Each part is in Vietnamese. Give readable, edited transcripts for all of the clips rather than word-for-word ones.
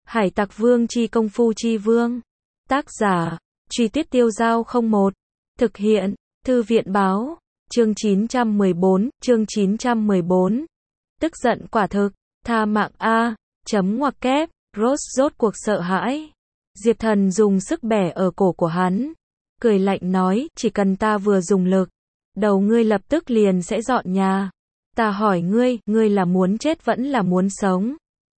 Hải Tặc Vương chi công phu chi vương. Tác giả, Truy Tiết Tiêu Dao 01. Thực hiện, Thư viện Báo. Chương 914. Tức giận quả thực. Tha mạng a. Ngoặc kép. Rose rốt cuộc sợ hãi. Diệp Thần dùng sức bẻ ở cổ của hắn. Cười lạnh nói, chỉ cần ta vừa dùng lực, đầu ngươi lập tức liền sẽ dọn nhà. Ta hỏi ngươi là muốn chết vẫn là muốn sống?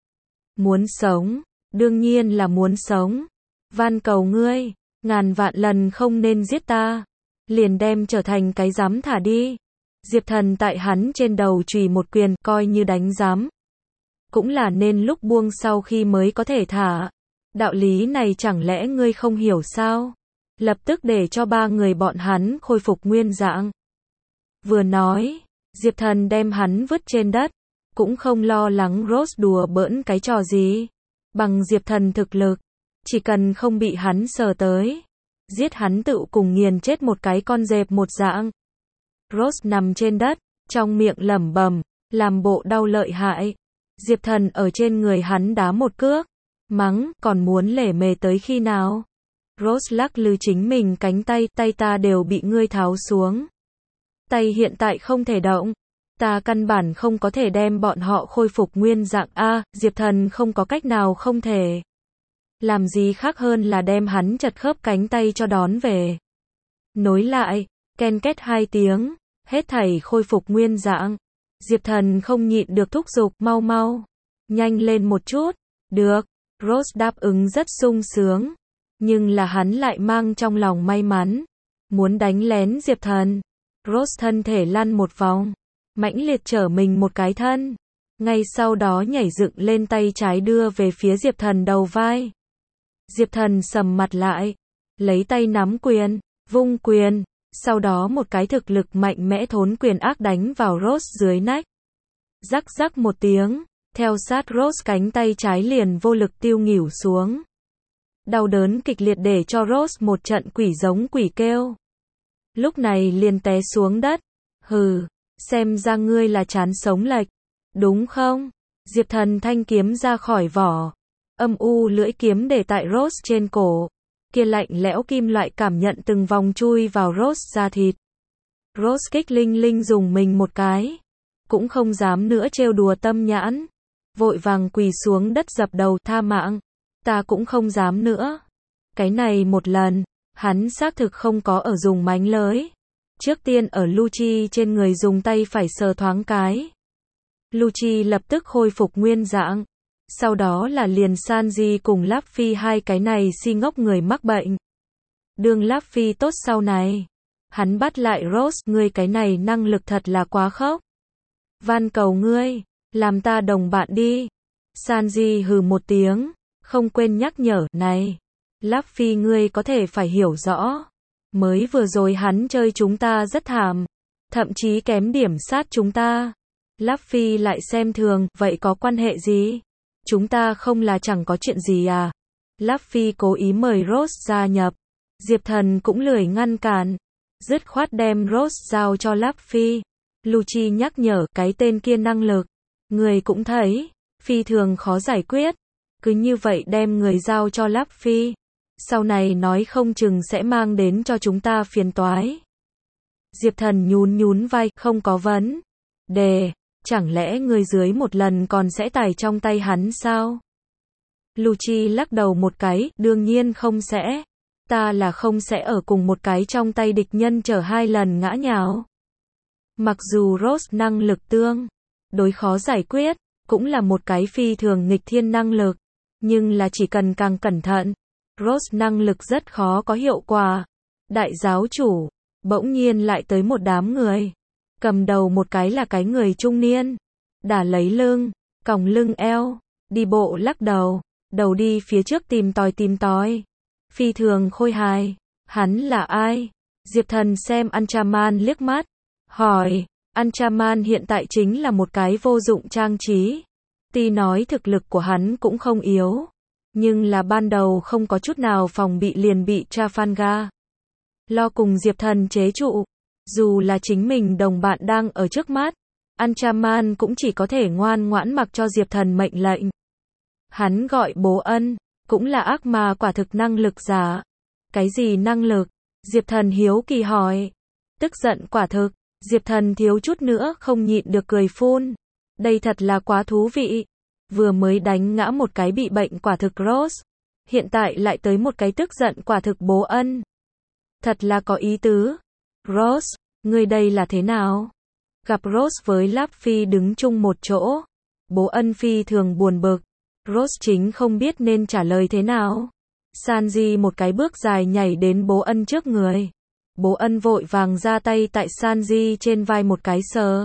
Muốn sống, đương nhiên là muốn sống. Van cầu ngươi, ngàn vạn lần không nên giết ta. Liền đem trở thành cái giám thả đi. Diệp Thần tại hắn trên đầu chùy một quyền, coi như đánh giám. Cũng là nên lúc buông sau khi mới có thể thả. Đạo lý này chẳng lẽ ngươi không hiểu sao? Lập tức để cho ba người bọn hắn khôi phục nguyên dạng. Vừa nói, Diệp Thần đem hắn vứt trên đất, cũng không lo lắng Rose đùa bỡn cái trò gì. Bằng Diệp Thần thực lực, chỉ cần không bị hắn sờ tới, giết hắn tự cùng nghiền chết một cái con dẹp một dạng. Rose nằm trên đất, trong miệng lẩm bẩm, làm bộ đau lợi hại. Diệp Thần ở trên người hắn đá một cước, mắng, còn muốn lể mề tới khi nào? Rose lắc lư chính mình cánh tay, tay ta đều bị ngươi tháo xuống. Tay hiện tại không thể động. Ta căn bản không có thể đem bọn họ khôi phục nguyên dạng a. Diệp Thần không có cách nào không thể làm gì khác hơn là đem hắn chật khớp cánh tay cho đón về. Nối lại, ken két hai tiếng, hết thảy khôi phục nguyên dạng. Diệp Thần không nhịn được thúc giục, mau, nhanh lên một chút. Được, Rose đáp ứng rất sung sướng, nhưng là hắn lại mang trong lòng may mắn, muốn đánh lén Diệp Thần. Rose thân thể lăn một vòng, mãnh liệt trở mình một cái thân, ngay sau đó nhảy dựng lên tay trái đưa về phía Diệp Thần đầu vai. Diệp Thần sầm mặt lại, lấy tay nắm quyền, vung quyền, sau đó một cái thực lực mạnh mẽ thốn quyền ác đánh vào Rose dưới nách. Rắc rắc một tiếng, theo sát Rose cánh tay trái liền vô lực tiêu nghỉu xuống. Đau đớn kịch liệt để cho Rose một trận quỷ giống quỷ kêu. Lúc này liền té xuống đất. Hừ, xem ra ngươi là chán sống lệch, đúng không? Diệp Thần thanh kiếm ra khỏi vỏ. Âm u lưỡi kiếm để tại Rose trên cổ. Kia lạnh lẽo kim loại cảm nhận từng vòng chui vào Rose da thịt. Rose kích linh linh dùng mình một cái. Cũng không dám nữa trêu đùa Tâm Nhãn. Vội vàng quỳ xuống đất dập đầu, tha mạng. Ta cũng không dám nữa. Cái này một lần, hắn xác thực không có ở dùng mánh lới. Trước tiên ở Lucci trên người dùng tay phải sờ thoáng cái. Lucci lập tức khôi phục nguyên dạng. Sau đó là liền Sanji cùng Luffy hai cái này si ngốc người mắc bệnh. Đường Luffy tốt sau này. Hắn bắt lại Rose, ngươi cái này năng lực thật là quá khốc. Van cầu ngươi, làm ta đồng bạn đi. Sanji hừ một tiếng, không quên nhắc nhở, này. Luffy ngươi có thể phải hiểu rõ. Mới vừa rồi hắn chơi chúng ta rất thảm. Thậm chí kém điểm sát chúng ta. Luffy lại xem thường, vậy có quan hệ gì? Chúng ta không là chẳng có chuyện gì à? Luffy cố ý mời Rose gia nhập. Diệp Thần cũng lười ngăn cản. Dứt khoát đem Rose giao cho Luffy. Lucci nhắc nhở, cái tên kia năng lực. Người cũng thấy, phi thường khó giải quyết. Cứ như vậy đem người giao cho Luffy. Sau này nói không chừng sẽ mang đến cho chúng ta phiền toái. Diệp Thần nhún vai, không có vấn đề. Chẳng lẽ người dưới một lần còn sẽ tải trong tay hắn sao? Lucci lắc đầu một cái, đương nhiên không sẽ. Ta là không sẽ ở cùng một cái trong tay địch nhân chở hai lần ngã nhào. Mặc dù Rose năng lực tương đối khó giải quyết, cũng là một cái phi thường nghịch thiên năng lực. Nhưng là chỉ cần càng cẩn thận, Rose năng lực rất khó có hiệu quả. Đại giáo chủ, bỗng nhiên lại tới một đám người. Cầm đầu một cái là cái người trung niên. Đả lấy lưng, còng lưng eo, đi bộ lắc đầu, đầu đi phía trước tìm tòi. Phi thường khôi hài. Hắn là ai? Diệp Thần xem Anchaman liếc mắt, hỏi. Anchaman hiện tại chính là một cái vô dụng trang trí. Tuy nói thực lực của hắn cũng không yếu, nhưng là ban đầu không có chút nào phòng bị liền bị Trafalgar lo cùng Diệp Thần chế trụ. Dù là chính mình đồng bạn đang ở trước mắt, Anchaman cũng chỉ có thể ngoan ngoãn mặc cho Diệp Thần mệnh lệnh. Hắn gọi Bố Ân, cũng là ác ma quả thực năng lực giả. Cái gì năng lực? Diệp Thần hiếu kỳ hỏi. Tức giận quả thực, Diệp Thần thiếu chút nữa không nhịn được cười phun. Đây thật là quá thú vị. Vừa mới đánh ngã một cái bị bệnh quả thực Rose, hiện tại lại tới một cái tức giận quả thực Bố Ân. Thật là có ý tứ. Rose, ngươi đây là thế nào? Gặp Rose với Lap Phi đứng chung một chỗ, Bố Ân phi thường buồn bực. Rose chính không biết nên trả lời thế nào. Sanji một cái bước dài nhảy đến Bố Ân trước người. Bố Ân vội vàng ra tay tại Sanji trên vai một cái sờ.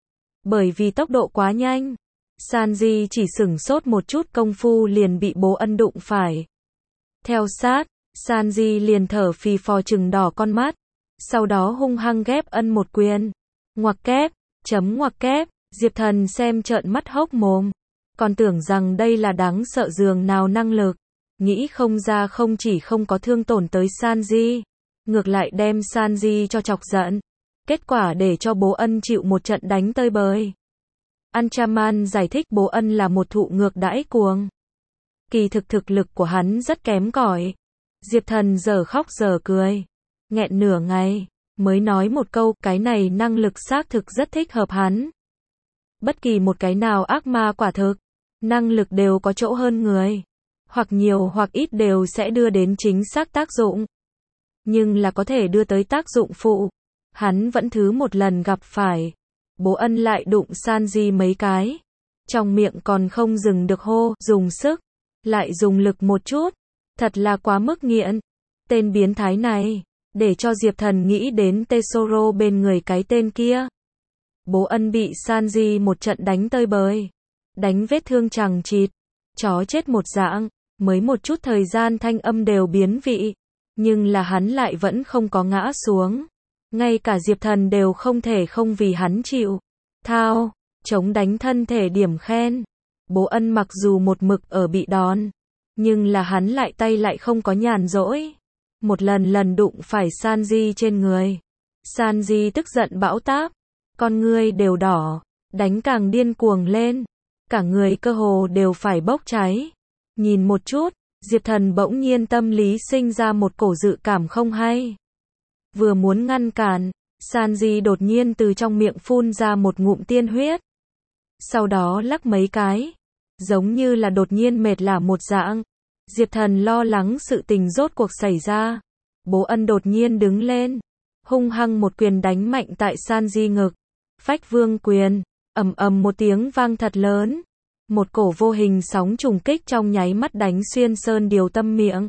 Bởi vì tốc độ quá nhanh, Sanji chỉ sửng sốt một chút công phu liền bị Bố Ân đụng phải. Theo sát, Sanji liền thở phì phò trừng đỏ con mắt, sau đó hung hăng ghép Ân một quyền. Ngoặc kép, ngoặc kép, Diệp Thần xem trợn mắt hốc mồm, còn tưởng rằng đây là đáng sợ giường nào năng lực, nghĩ không ra không chỉ không có thương tổn tới Sanji, ngược lại đem Sanji cho chọc giận. Kết quả để cho Bố Ân chịu một trận đánh tơi bời. Anchaman giải thích Bố Ân là một thụ ngược đãi cuồng. Kỳ thực thực lực của hắn rất kém cỏi. Diệp Thần giờ khóc giờ cười, nghẹn nửa ngày, mới nói một câu, cái này năng lực xác thực rất thích hợp hắn. Bất kỳ một cái nào ác ma quả thực, năng lực đều có chỗ hơn người. Hoặc nhiều hoặc ít đều sẽ đưa đến chính xác tác dụng. Nhưng là có thể đưa tới tác dụng phụ. Hắn vẫn thứ một lần gặp phải. Bố Ân lại đụng Sanji mấy cái. Trong miệng còn không dừng được hô, dùng sức. Lại dùng lực một chút. Thật là quá mức nghiện. Tên biến thái này, để cho Diệp Thần nghĩ đến Tesoro bên người cái tên kia. Bố Ân bị Sanji một trận đánh tơi bời. Đánh vết thương chằng chịt. Chó chết một dạng. Mới một chút thời gian thanh âm đều biến vị. Nhưng là hắn lại vẫn không có ngã xuống. Ngay cả Diệp Thần đều không thể không vì hắn chịu. Thao, chống đánh thân thể điểm khen. Bố Ân mặc dù một mực ở bị đòn, nhưng là hắn lại tay lại không có nhàn rỗi. Một lần đụng phải Sanji trên người. Sanji tức giận bão táp. Con ngươi đều đỏ. Đánh càng điên cuồng lên. Cả người cơ hồ đều phải bốc cháy. Nhìn một chút, Diệp Thần bỗng nhiên tâm lý sinh ra một cổ dự cảm không hay. Vừa muốn ngăn cản, Sanji đột nhiên từ trong miệng phun ra một ngụm tiên huyết. Sau đó lắc mấy cái, giống như là đột nhiên mệt lả một dạng. Diệp Thần lo lắng sự tình rốt cuộc xảy ra. Bố Ân đột nhiên đứng lên, hung hăng một quyền đánh mạnh tại Sanji ngực. Phách Vương quyền, ầm ầm một tiếng vang thật lớn. Một cổ vô hình sóng trùng kích trong nháy mắt đánh xuyên sơn điều tâm miệng.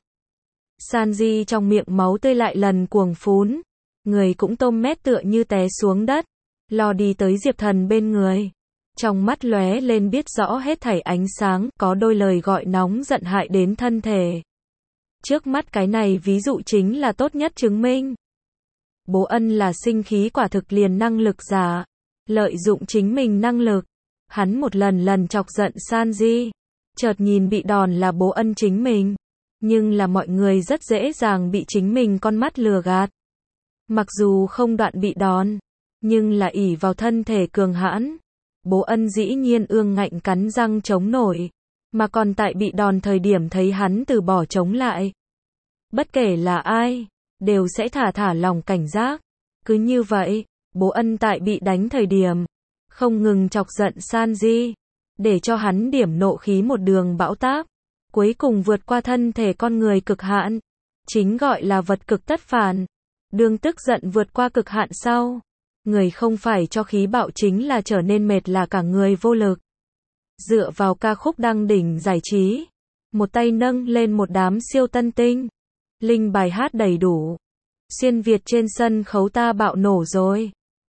Sanji trong miệng máu tươi lại lần cuồng phún. Người cũng tôm mét tựa như té xuống đất. Lo đi tới Diệp Thần bên người. Trong mắt lóe lên biết rõ hết thảy ánh sáng, có đôi lời gọi nóng giận hại đến thân thể. Trước mắt cái này ví dụ chính là tốt nhất chứng minh. Bố Ân là sinh khí quả thực liền năng lực giả. Lợi dụng chính mình năng lực. Hắn một lần chọc giận Sanji. Chợt nhìn bị đòn là Bố Ân chính mình. Nhưng là mọi người rất dễ dàng bị chính mình con mắt lừa gạt. Mặc dù không đoạn bị đòn, nhưng là ỷ vào thân thể cường hãn. Bố Ân dĩ nhiên ương ngạnh cắn răng chống nổi. Mà còn tại bị đòn thời điểm thấy hắn từ bỏ chống lại. Bất kể là ai, đều sẽ thả lòng cảnh giác. Cứ như vậy, Bố Ân tại bị đánh thời điểm, không ngừng chọc giận Sanji, để cho hắn điểm nộ khí một đường bão táp, cuối cùng vượt qua thân thể con người cực hạn, chính gọi là vật cực tất phản. Đương tức giận vượt qua cực hạn sau, người không phải cho khí bạo chính là trở nên mệt là cả người vô lực. Dựa vào ca khúc đăng đỉnh giải trí, một tay nâng lên một đám siêu tân tinh, linh bài hát đầy đủ, xuyên Việt trên sân khấu ta bạo nổ rồi.